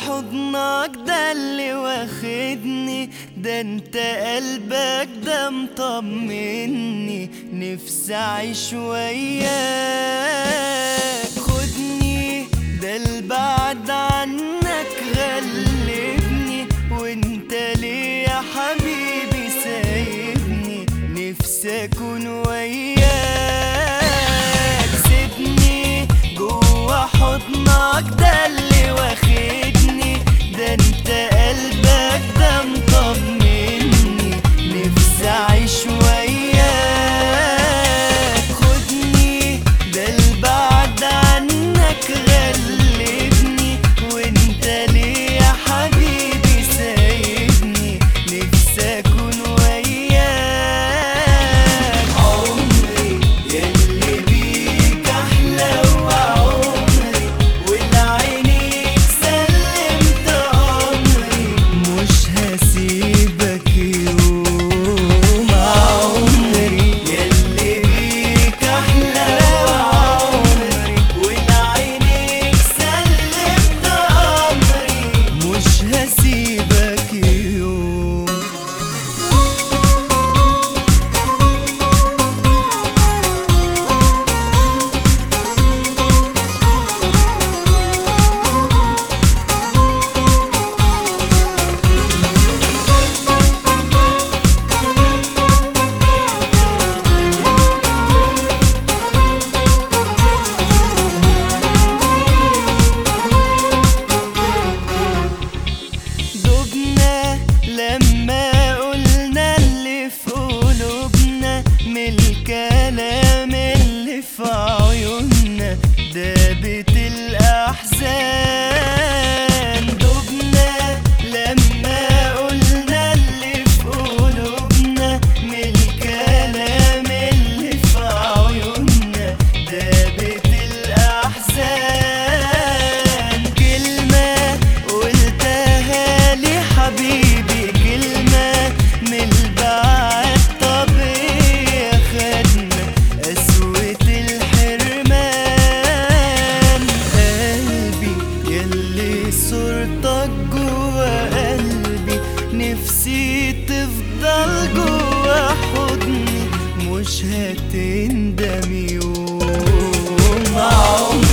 حضنك ده اللي واخدني، ده انت قلبك ده مطمني، نفسي اعيش وياك. خدني ده البعد عنك غلبني، وانت ليه يا حبيبي سايبني، نفسي اكون وياك. سيبني جوا حضنك ده اللي واخدني، ده انت قلبك ده مطمني، نفسي اعيش وياك. خدني ده البعد عنك غلبني، وانت ليه يا حبيبي سايبني، نفسي اكون وياك. عمري يلي بيك احلى وعمري، ولعينيك سلمت امري، مش هسيبك يوم. عمري يلي بيك احلى وعمري، ولعينيك سلمت امري، مش هسيبك يوم. دبنا لما قلنا اللي في قلوبنا، من الكلام اللي في عيوننا دابت الأحزان. دبنا لما قلنا اللي في قلوبنا، من الكلام اللي في عيوننا دابت الأحزان. كلمة قلتها لي حبيبي، كلمة من البعد طبيعي خدنا قسوة الحرمان. قلبي يلي صورتك جوا قلبي، نفسي تفضل جوا حضني، مش هتندم يوم.